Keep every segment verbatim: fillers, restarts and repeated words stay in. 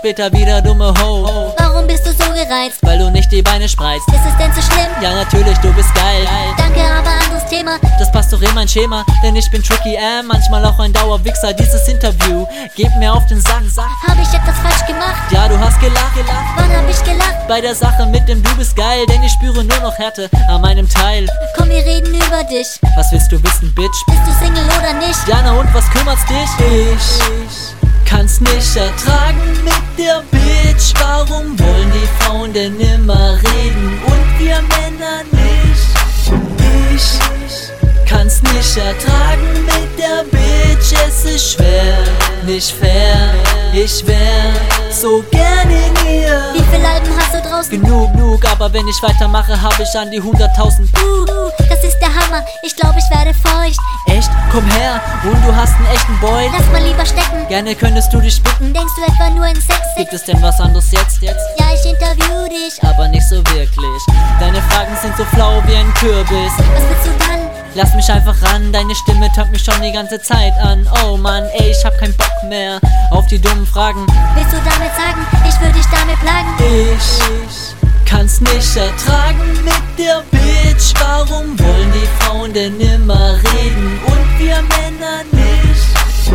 später wieder dumme Ho. Warum bist du so gereizt? Weil du nicht die Beine spreizt. Ist es denn so schlimm? Ja natürlich, du bist geil. Danke, aber anderes Thema. Das passt doch in mein Schema, denn ich bin Tricky M, manchmal auch ein Dauerwichser. Dieses Interview geht mir auf den Sack. Hab ich etwas falsch gemacht? Ja, du hast gelacht, gelacht. Wann hab ich gelacht? Bei der Sache mit dem Du bist geil, denn ich spüre nur noch Härte an meinem Teil. Komm, wir reden über dich. Was willst du wissen, Bitch? Bist du Single oder nicht? Ja, na und was kümmert's dich? Ich kann's nicht ertragen mit der Bitch. Warum wollen die Frauen denn immer reden und wir Männer nicht? Ich kann's nicht ertragen mit der Bitch. Es ist schwer, nicht fair. Ich wär so gern in ihr. Wie viele Alben hast du draußen? Genug, genug, aber wenn ich weitermache, hab ich an die hunderttausend. Uh, das ist der Hammer, ich glaub, ich werde feucht. Echt? Komm her, und du hast einen echten Boy. Lass mal lieber stecken. Gerne könntest du dich bitten. Denkst du etwa nur in Sex? Gibt es denn was anderes jetzt, jetzt? Ja, ich interview dich. Aber nicht so wirklich. Deine Fragen sind so flau wie ein Kürbis. Was willst du dann? Lass mich einfach ran, deine Stimme tönt mich schon die ganze Zeit an. Oh Mann, ey, ich hab keinen Bock mehr auf die dummen Fragen. Willst du damit sagen, ich würde dich damit plagen? Ich kann's nicht ertragen mit der Bitch. Warum wollen die Frauen denn immer reden und wir Männer nicht?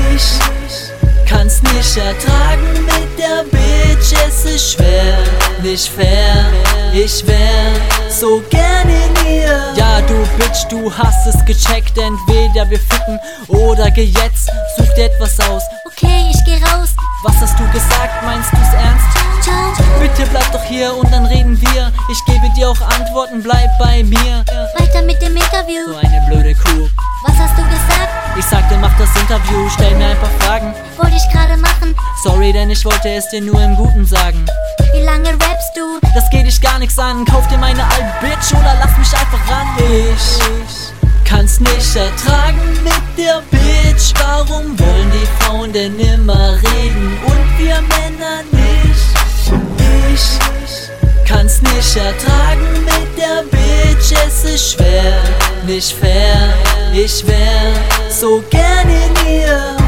Ich kann's nicht ertragen mit der Bitch. Es ist schwer, nicht fair. Ich wär so gern in ihr. Ja, du Bitch, du hast es gecheckt. Entweder wir ficken oder geh jetzt. Such dir etwas aus. Okay, ich geh raus. Was hast du gesagt? Meinst du's ernst? Ciao. Bitte bleib doch hier und dann reden wir. Ich gebe dir auch Antworten, bleib bei mir. Weiter mit dem Interview. So eine blöde Kuh. Was hast du gesagt? Ich sagte, mach das Interview, stell mir ein paar Fragen. Wollte ich gerade machen. Sorry, denn ich wollte es dir nur im Guten sagen. Wie lange rappst du? Das geht dich gar nichts an. Kauf dir meine Alben, Bitch, oder lass mich einfach ran. Ich kann's nicht ertragen mit der Bitch. Warum wollen die Frauen denn immer reden und wir Männer nicht? Ich kann's nicht ertragen mit der Bitch. Es ist schwer, nicht fair. Ich wär so gern in ihr.